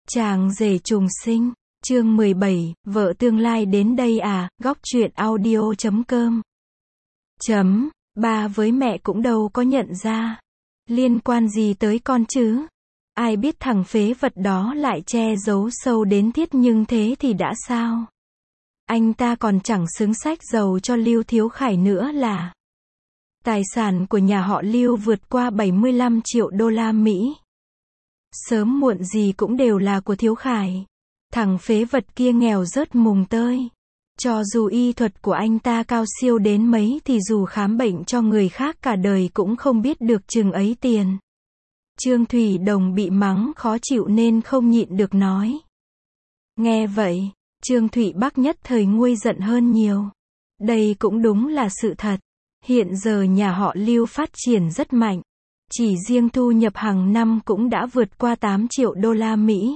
Chàng rể trùng sinh, chương 17, vợ tương lai đến đây à, góc truyện audio.com. Ba với mẹ cũng đâu có nhận ra. Liên quan gì tới con chứ? Ai biết thằng phế vật đó lại che giấu sâu đến Thiết nhưng thế thì đã sao? Anh ta còn chẳng xứng xách giàu cho Lưu Thiếu Khải nữa là. Tài sản của nhà họ Lưu vượt qua 75 triệu đô la Mỹ. Sớm muộn gì cũng đều là của Thiếu Khải. Thằng phế vật kia nghèo rớt mùng tơi. Cho dù y thuật của anh ta cao siêu đến mấy thì dù khám bệnh cho người khác cả đời cũng không biết được chừng ấy tiền. Trương Thủy Đồng bị mắng khó chịu nên không nhịn được nói. Nghe vậy, Trương Thụy Bắc nhất thời nguôi giận hơn nhiều. Đây cũng đúng là sự thật. Hiện giờ nhà họ Lưu phát triển rất mạnh. Chỉ riêng thu nhập hàng năm cũng đã vượt qua 8 triệu đô la Mỹ.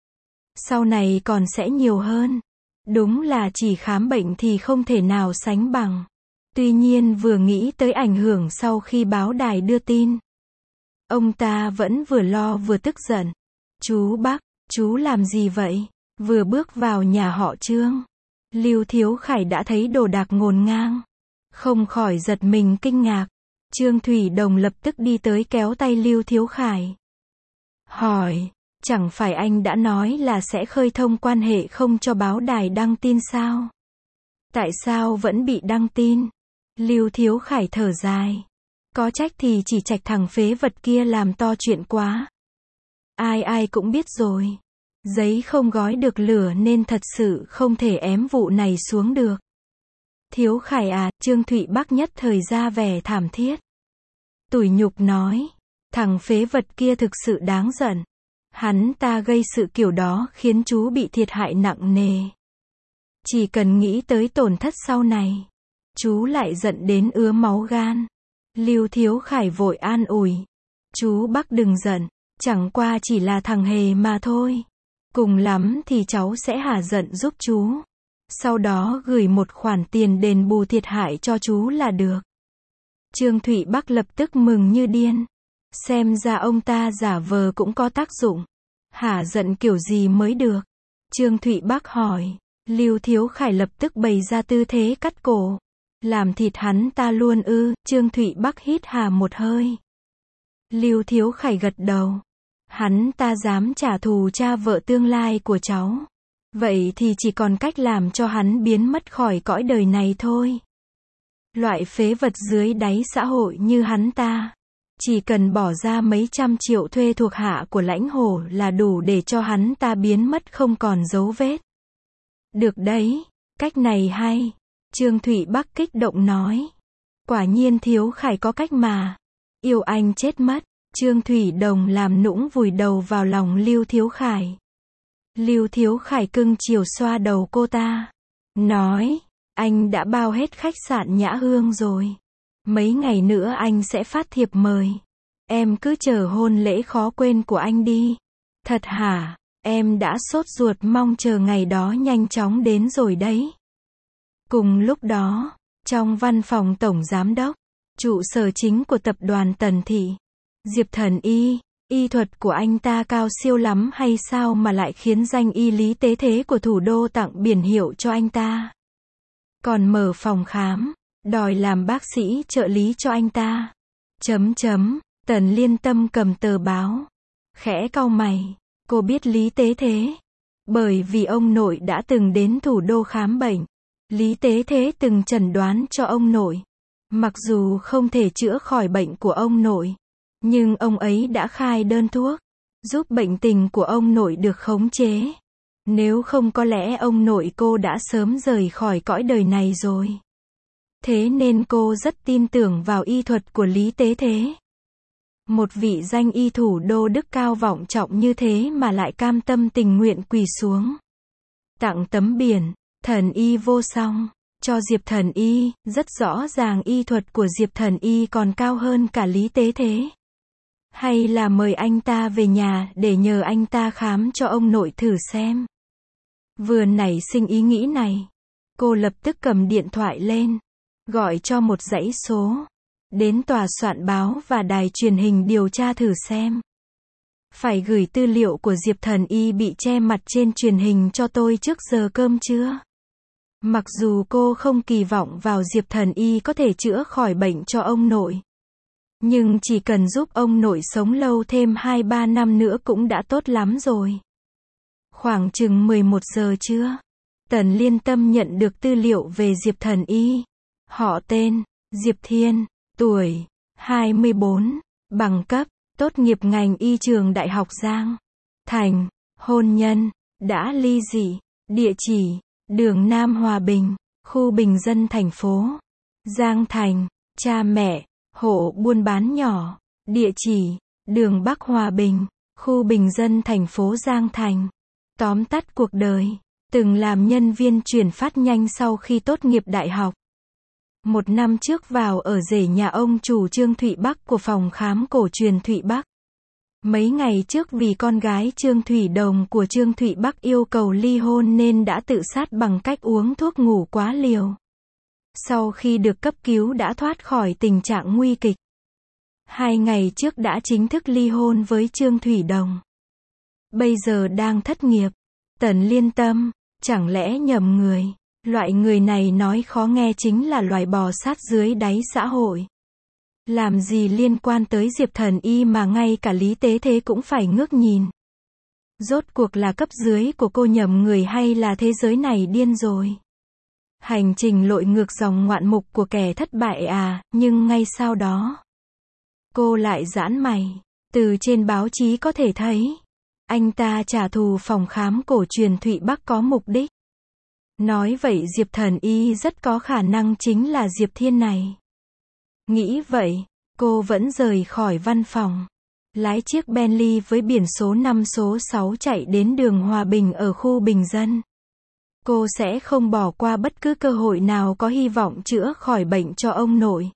Sau này còn sẽ nhiều hơn. Đúng là chỉ khám bệnh thì không thể nào sánh bằng. Tuy nhiên vừa nghĩ tới ảnh hưởng sau khi báo đài đưa tin, ông ta vẫn vừa lo vừa tức giận. Chú Bắc, chú làm gì vậy? Vừa bước vào nhà họ Trương, Lưu Thiếu Khải đã thấy đồ đạc ngổn ngang. Không khỏi giật mình kinh ngạc. Trương Thủy Đồng lập tức đi tới kéo tay Lưu Thiếu Khải. Hỏi, chẳng phải anh đã nói là sẽ khơi thông quan hệ không cho báo đài đăng tin sao? Tại sao vẫn bị đăng tin? Lưu Thiếu Khải thở dài. Có trách thì chỉ trách thằng phế vật kia làm to chuyện quá. Ai cũng biết rồi. Giấy không gói được lửa nên thật sự không thể ém vụ này xuống được. Thiếu Khải à, Trương Thụy Bắc nhất thời ra vẻ thảm thiết. Tủi nhục nói, thằng phế vật kia thực sự đáng giận. Hắn ta gây sự kiểu đó khiến chú bị thiệt hại nặng nề. Chỉ cần nghĩ tới tổn thất sau này, chú lại giận đến ứa máu gan. Lưu Thiếu Khải vội an ủi. Chú Bắc đừng giận, chẳng qua chỉ là thằng hề mà thôi. Cùng lắm thì cháu sẽ hả giận giúp chú. Sau đó gửi một khoản tiền đền bù thiệt hại cho chú là được. Trương Thụy Bắc lập tức mừng như điên. Xem ra ông ta giả vờ cũng có tác dụng. Hả giận kiểu gì mới được? Trương Thụy Bắc hỏi. Lưu Thiếu Khải lập tức bày ra tư thế cắt cổ. Làm thịt hắn ta luôn ư? Trương Thụy Bắc hít hà một hơi. Lưu Thiếu Khải gật đầu. Hắn ta dám trả thù cha vợ tương lai của cháu. Vậy thì chỉ còn cách làm cho hắn biến mất khỏi cõi đời này thôi. Loại phế vật dưới đáy xã hội như hắn ta, chỉ cần bỏ ra mấy trăm triệu thuê thuộc hạ của Lãnh Hổ là đủ để cho hắn ta biến mất không còn dấu vết. Được đấy, cách này hay. Trương Thụy Bắc kích động nói. Quả nhiên Thiếu Khải có cách mà. Yêu anh chết mất. Trương Thủy Đồng làm nũng vùi đầu vào lòng Lưu Thiếu Khải. Lưu Thiếu Khải cưng chiều xoa đầu cô ta. Nói, anh đã bao hết khách sạn Nhã Hương rồi. Mấy ngày nữa anh sẽ phát thiệp mời. Em cứ chờ hôn lễ khó quên của anh đi. Thật hả? Em đã sốt ruột mong chờ ngày đó nhanh chóng đến rồi đấy. Cùng lúc đó, trong văn phòng tổng giám đốc, trụ sở chính của tập đoàn Tần Thị, Diệp Thần y thuật của anh ta cao siêu lắm hay sao mà lại khiến danh y lý tế thế của thủ đô tặng biển hiệu cho anh ta. Còn mở phòng khám, đòi làm bác sĩ trợ lý cho anh ta. Tần Liên Tâm cầm tờ báo, khẽ cau mày, cô biết Lý Tế Thế. Bởi vì ông nội đã từng đến thủ đô khám bệnh. Lý Tế Thế từng chẩn đoán cho ông nội. Mặc dù không thể chữa khỏi bệnh của ông nội, nhưng ông ấy đã khai đơn thuốc, giúp bệnh tình của ông nội được khống chế. Nếu không có lẽ ông nội cô đã sớm rời khỏi cõi đời này rồi. Thế nên cô rất tin tưởng vào y thuật của Lý Tế Thế. Một vị danh y thủ đô đức cao vọng trọng như thế mà lại cam tâm tình nguyện quỳ xuống. Tặng tấm biển, Thần y vô song, cho Diệp Thần y, rất rõ ràng y thuật của Diệp Thần y còn cao hơn cả Lý Tế Thế. Hay là mời anh ta về nhà để nhờ anh ta khám cho ông nội thử xem. Vừa nảy sinh ý nghĩ này, cô lập tức cầm điện thoại lên, gọi cho một dãy số, đến tòa soạn báo và đài truyền hình điều tra thử xem. Phải gửi tư liệu của Diệp Thần Y bị che mặt trên truyền hình cho tôi trước giờ cơm chưa? Mặc dù cô không kỳ vọng vào Diệp Thần Y có thể chữa khỏi bệnh cho ông nội. Nhưng chỉ cần giúp ông nội sống lâu thêm 2-3 năm nữa cũng đã tốt lắm rồi. Khoảng chừng 11 giờ trưa, Tần Liên Tâm nhận được tư liệu về Diệp Thần Y. Họ tên, Diệp Thiên, tuổi, 24, bằng cấp, tốt nghiệp ngành y trường Đại học Giang Thành, hôn nhân, đã ly dị, địa chỉ, đường Nam Hòa Bình, khu bình dân thành phố Giang Thành, cha mẹ, hộ buôn bán nhỏ, địa chỉ, đường Bắc Hòa Bình, khu bình dân thành phố Giang Thành. Tóm tắt cuộc đời, từng làm nhân viên chuyển phát nhanh sau khi tốt nghiệp đại học. 1 năm trước vào ở rể nhà ông chủ Trương Thụy Bắc của phòng khám cổ truyền Thụy Bắc. Mấy ngày trước vì con gái Trương Thủy Đồng của Trương Thụy Bắc yêu cầu ly hôn nên đã tự sát bằng cách uống thuốc ngủ quá liều. Sau khi được cấp cứu đã thoát khỏi tình trạng nguy kịch. 2 ngày trước đã chính thức ly hôn với Trương Thủy Đồng. Bây giờ đang thất nghiệp. Tần Liên Tâm, chẳng lẽ nhầm người? Loại người này nói khó nghe chính là loài bò sát dưới đáy xã hội. Làm gì liên quan tới Diệp Thần Y mà ngay cả Lý Tế Thế cũng phải ngước nhìn. Rốt cuộc là cấp dưới của cô nhầm người hay là thế giới này điên rồi? Hành trình lội ngược dòng ngoạn mục của kẻ thất bại à, nhưng ngay sau đó, cô lại giãn mày. Từ trên báo chí có thể thấy, anh ta trả thù phòng khám cổ truyền Thụy Bắc có mục đích. Nói vậy Diệp Thần Y rất có khả năng chính là Diệp Thiên này. Nghĩ vậy, cô vẫn rời khỏi văn phòng. Lái chiếc Bentley với biển số 5 số 6 chạy đến đường Hòa Bình ở khu bình dân. Cô sẽ không bỏ qua bất cứ cơ hội nào có hy vọng chữa khỏi bệnh cho ông nội.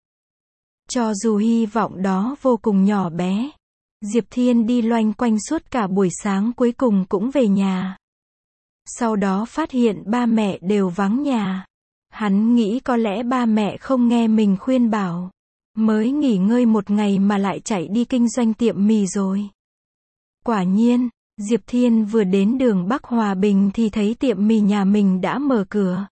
Cho dù hy vọng đó vô cùng nhỏ bé. Diệp Thiên đi loanh quanh suốt cả buổi sáng cuối cùng cũng về nhà. Sau đó phát hiện ba mẹ đều vắng nhà. Hắn nghĩ có lẽ ba mẹ không nghe mình khuyên bảo. Mới nghỉ ngơi 1 ngày mà lại chạy đi kinh doanh tiệm mì rồi. Quả nhiên, Diệp Thiên vừa đến đường Bắc Hòa Bình thì thấy tiệm mì nhà mình đã mở cửa.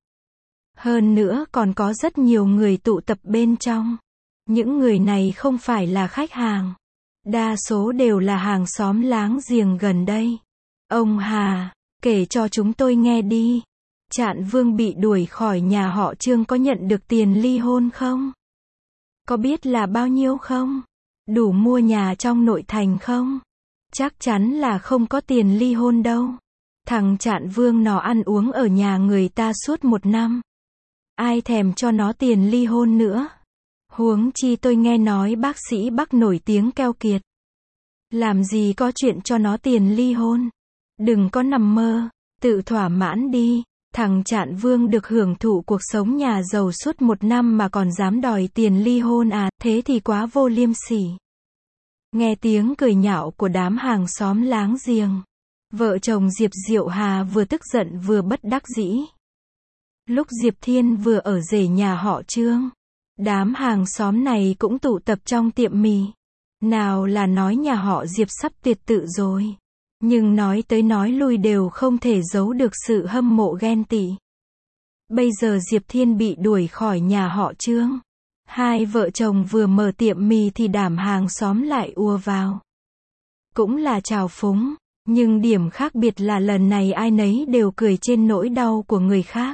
Hơn nữa còn có rất nhiều người tụ tập bên trong. Những người này không phải là khách hàng. Đa số đều là hàng xóm láng giềng gần đây. Ông Hà, kể cho chúng tôi nghe đi. Trạn Vương bị đuổi khỏi nhà họ Trương có nhận được tiền ly hôn không? Có biết là bao nhiêu không? Đủ mua nhà trong nội thành không? Chắc chắn là không có tiền ly hôn đâu. Thằng Trạn Vương nó ăn uống ở nhà người ta suốt 1 năm. Ai thèm cho nó tiền ly hôn nữa? Huống chi tôi nghe nói bác sĩ Bắc nổi tiếng keo kiệt. Làm gì có chuyện cho nó tiền ly hôn. Đừng có nằm mơ, tự thỏa mãn đi. Thằng Trạn Vương được hưởng thụ cuộc sống nhà giàu suốt 1 năm mà còn dám đòi tiền ly hôn à, thế thì quá vô liêm sỉ. Nghe tiếng cười nhạo của đám hàng xóm láng giềng. Vợ chồng Diệp Diệu Hà vừa tức giận vừa bất đắc dĩ. Lúc Diệp Thiên vừa ở rể nhà họ Trương, đám hàng xóm này cũng tụ tập trong tiệm mì. Nào là nói nhà họ Diệp sắp tuyệt tự rồi. Nhưng nói tới nói lui đều không thể giấu được sự hâm mộ ghen tị. Bây giờ Diệp Thiên bị đuổi khỏi nhà họ Trương. Hai vợ chồng vừa mở tiệm mì thì đám hàng xóm lại ùa vào. Cũng là trào phúng, nhưng điểm khác biệt là lần này ai nấy đều cười trên nỗi đau của người khác.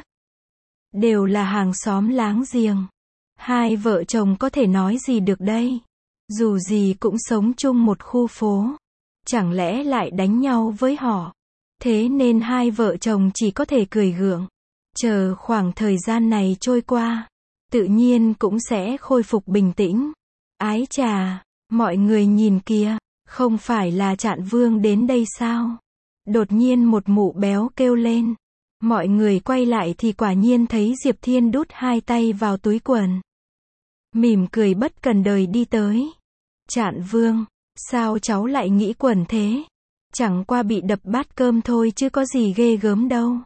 Đều là hàng xóm láng giềng. Hai vợ chồng có thể nói gì được đây? Dù gì cũng sống chung một khu phố. Chẳng lẽ lại đánh nhau với họ? Thế nên hai vợ chồng chỉ có thể cười gượng. Chờ khoảng thời gian này trôi qua. Tự nhiên cũng sẽ khôi phục bình tĩnh. Ái chà, mọi người nhìn kìa, không phải là Trạn Vương đến đây sao? Đột nhiên một mụ béo kêu lên. Mọi người quay lại thì quả nhiên thấy Diệp Thiên đút 2 tay vào túi quần. Mỉm cười bất cần đời đi tới. Trạn Vương, sao cháu lại nghĩ quẩn thế? Chẳng qua bị đập bát cơm thôi chứ có gì ghê gớm đâu.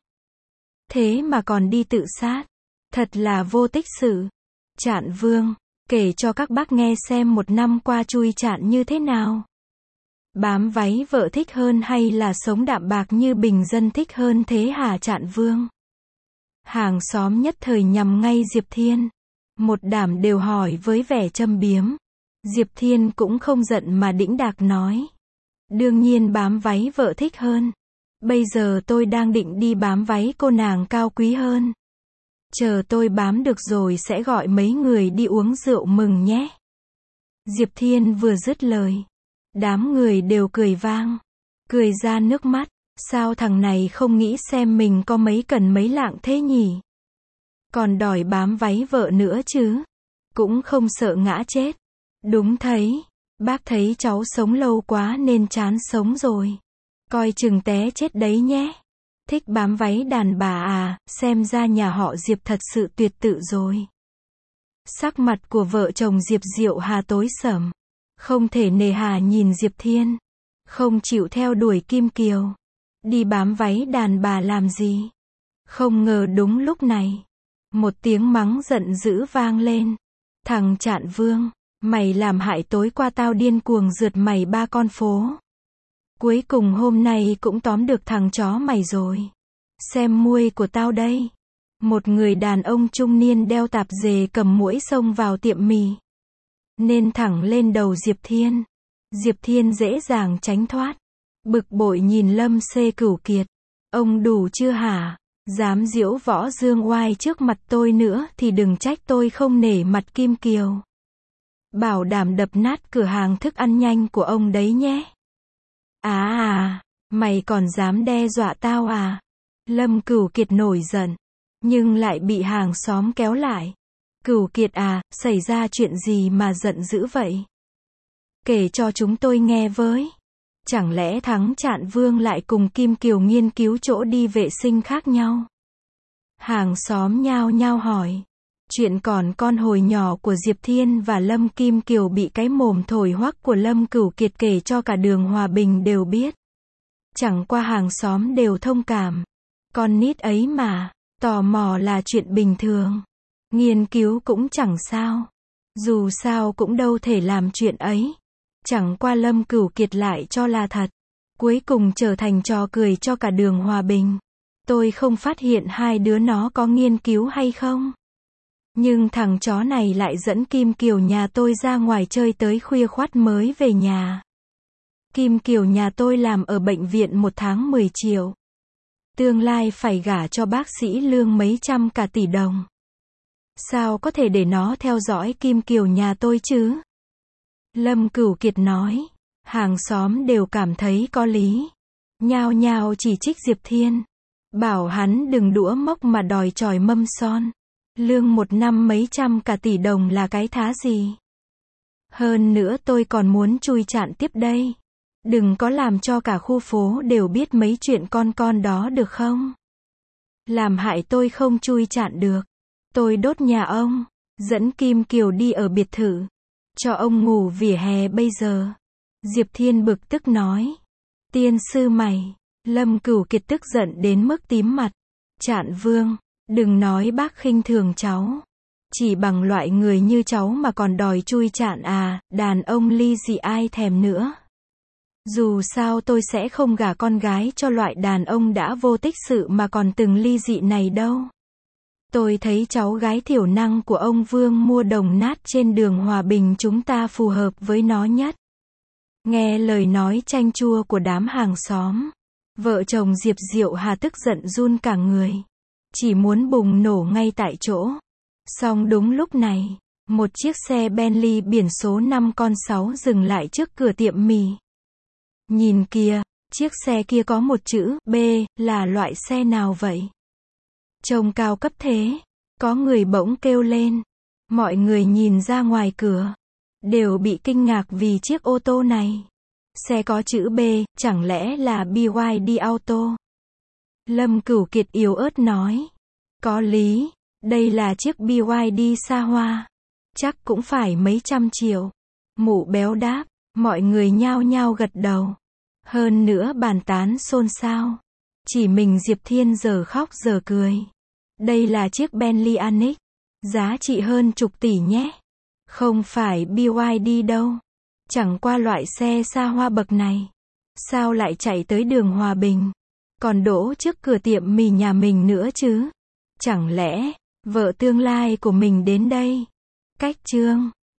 Thế mà còn đi tự sát. Thật là vô tích sự. Trạn Vương, kể cho các bác nghe xem 1 năm qua chui Trạn như thế nào. Bám váy vợ thích hơn hay là sống đạm bạc như bình dân thích hơn thế hả Trạng Vương? Hàng xóm nhất thời nhằm ngay Diệp Thiên. Một đám đều hỏi với vẻ châm biếm. Diệp Thiên cũng không giận mà đĩnh đạc nói. Đương nhiên bám váy vợ thích hơn. Bây giờ tôi đang định đi bám váy cô nàng cao quý hơn. Chờ tôi bám được rồi sẽ gọi mấy người đi uống rượu mừng nhé. Diệp Thiên vừa dứt lời. Đám người đều cười vang. Cười ra nước mắt. Sao thằng này không nghĩ xem mình có mấy cần mấy lạng thế nhỉ? Còn đòi bám váy vợ nữa chứ? Cũng không sợ ngã chết. Đúng thấy. Bác thấy cháu sống lâu quá nên chán sống rồi. Coi chừng té chết đấy nhé. Thích bám váy đàn bà à, xem ra nhà họ Diệp thật sự tuyệt tự rồi. Sắc mặt của vợ chồng Diệp Diệu Hà tối sầm. Không thể nề hà nhìn Diệp Thiên. Không chịu theo đuổi Kim Kiều. Đi bám váy đàn bà làm gì? Không ngờ đúng lúc này. Một tiếng mắng giận dữ vang lên. Thằng Trạng Vương, mày làm hại tối qua tao điên cuồng rượt mày 3 con phố. Cuối cùng hôm nay cũng tóm được thằng chó mày rồi. Xem muôi của tao đây. Một người đàn ông trung niên đeo tạp dề cầm muỗi xông vào tiệm mì. Nên thẳng lên đầu Diệp Thiên. Diệp Thiên dễ dàng tránh thoát. Bực bội nhìn Lâm Cửu Kiệt. Ông đủ chưa hả? Dám diễu võ dương oai trước mặt tôi nữa thì đừng trách tôi không nể mặt Kim Kiều. Bảo đảm đập nát cửa hàng thức ăn nhanh của ông đấy nhé. Mày còn dám đe dọa tao à? Lâm Cửu Kiệt nổi giận. Nhưng lại bị hàng xóm kéo lại. Cửu Kiệt à, xảy ra chuyện gì mà giận dữ vậy? Kể cho chúng tôi nghe với. Chẳng lẽ thắng Trạng Vương lại cùng Kim Kiều nghiên cứu chỗ đi vệ sinh khác nhau? Hàng xóm nhao nhao hỏi. Chuyện còn con hồi nhỏ của Diệp Thiên và Lâm Kim Kiều bị cái mồm thổi hoắc của Lâm Cửu Kiệt kể cho cả đường Hòa Bình đều biết. Chẳng qua hàng xóm đều thông cảm. Con nít ấy mà, tò mò là chuyện bình thường. Nghiên cứu cũng chẳng sao. Dù sao cũng đâu thể làm chuyện ấy. Chẳng qua Lâm Cửu Kiệt lại cho là thật. Cuối cùng trở thành trò cười cho cả đường Hòa Bình. Tôi không phát hiện hai đứa nó có nghiên cứu hay không. Nhưng thằng chó này lại dẫn Kim Kiều nhà tôi ra ngoài chơi tới khuya khoắt mới về nhà. Kim Kiều nhà tôi làm ở bệnh viện 1 tháng 10 triệu. Tương lai phải gả cho bác sĩ lương mấy trăm cả tỷ đồng. Sao có thể để nó theo dõi Kim Kiều nhà tôi chứ? Lâm Cửu Kiệt nói. Hàng xóm đều cảm thấy có lý. Nhao nhao chỉ trích Diệp Thiên. Bảo hắn đừng đũa mốc mà đòi chòi mâm son. Lương 1 năm mấy trăm cả tỷ đồng là cái thá gì? Hơn nữa tôi còn muốn chui Trạng tiếp đây. Đừng có làm cho cả khu phố đều biết mấy chuyện con đó được không? Làm hại tôi không chui Trạng được. Tôi đốt nhà ông. Dẫn Kim Kiều đi ở biệt thự. Cho ông ngủ vỉa hè bây giờ. Diệp Thiên bực tức nói. Tiên sư mày. Lâm Cửu Kiệt tức giận đến mức tím mặt. Trạng Vương, đừng nói bác khinh thường cháu. Chỉ bằng loại người như cháu mà còn đòi chui Trạng à, đàn ông ly dị ai thèm nữa. Dù sao tôi sẽ không gả con gái cho loại đàn ông đã vô tích sự mà còn từng ly dị này đâu. Tôi thấy cháu gái thiểu năng của ông Vương mua đồng nát trên đường Hòa Bình chúng ta phù hợp với nó nhất. Nghe lời nói chanh chua của đám hàng xóm. Vợ chồng Diệp Diệu Hà tức giận run cả người. Chỉ muốn bùng nổ ngay tại chỗ. Song đúng lúc này, một chiếc xe Bentley biển số 5 con 6 dừng lại trước cửa tiệm mì. Nhìn kìa, chiếc xe kia có một chữ B, là loại xe nào vậy? Trông cao cấp thế. Có người bỗng kêu lên. Mọi người nhìn ra ngoài cửa. Đều bị kinh ngạc vì chiếc ô tô này. Xe có chữ B, chẳng lẽ là BYD Auto? Lâm Cửu Kiệt yếu ớt nói. Có lý, đây là chiếc BYD xa hoa. Chắc cũng phải mấy trăm triệu. Mụ béo đáp, mọi người nhao nhao gật đầu. Hơn nữa bàn tán xôn xao. Chỉ mình Diệp Thiên giờ khóc giờ cười. Đây là chiếc Bentley Annex. Giá trị hơn chục tỷ nhé. Không phải BYD đâu. Chẳng qua loại xe xa hoa bậc này. Sao lại chạy tới đường Hòa Bình? Còn đỗ trước cửa tiệm mì nhà mình nữa chứ? Chẳng lẽ, vợ tương lai của mình đến đây? Cách chương